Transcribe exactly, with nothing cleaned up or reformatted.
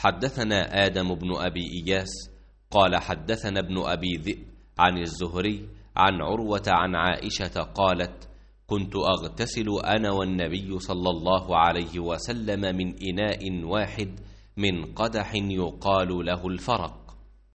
حدثنا آدم بن أبي إياس قال حدثنا ابن أبي ذئب عن الزهري عن عروة عن عائشة قالت: كنت أغتسل أنا والنبي صلى الله عليه وسلم من إناء واحد من قدح يقال له الفرق،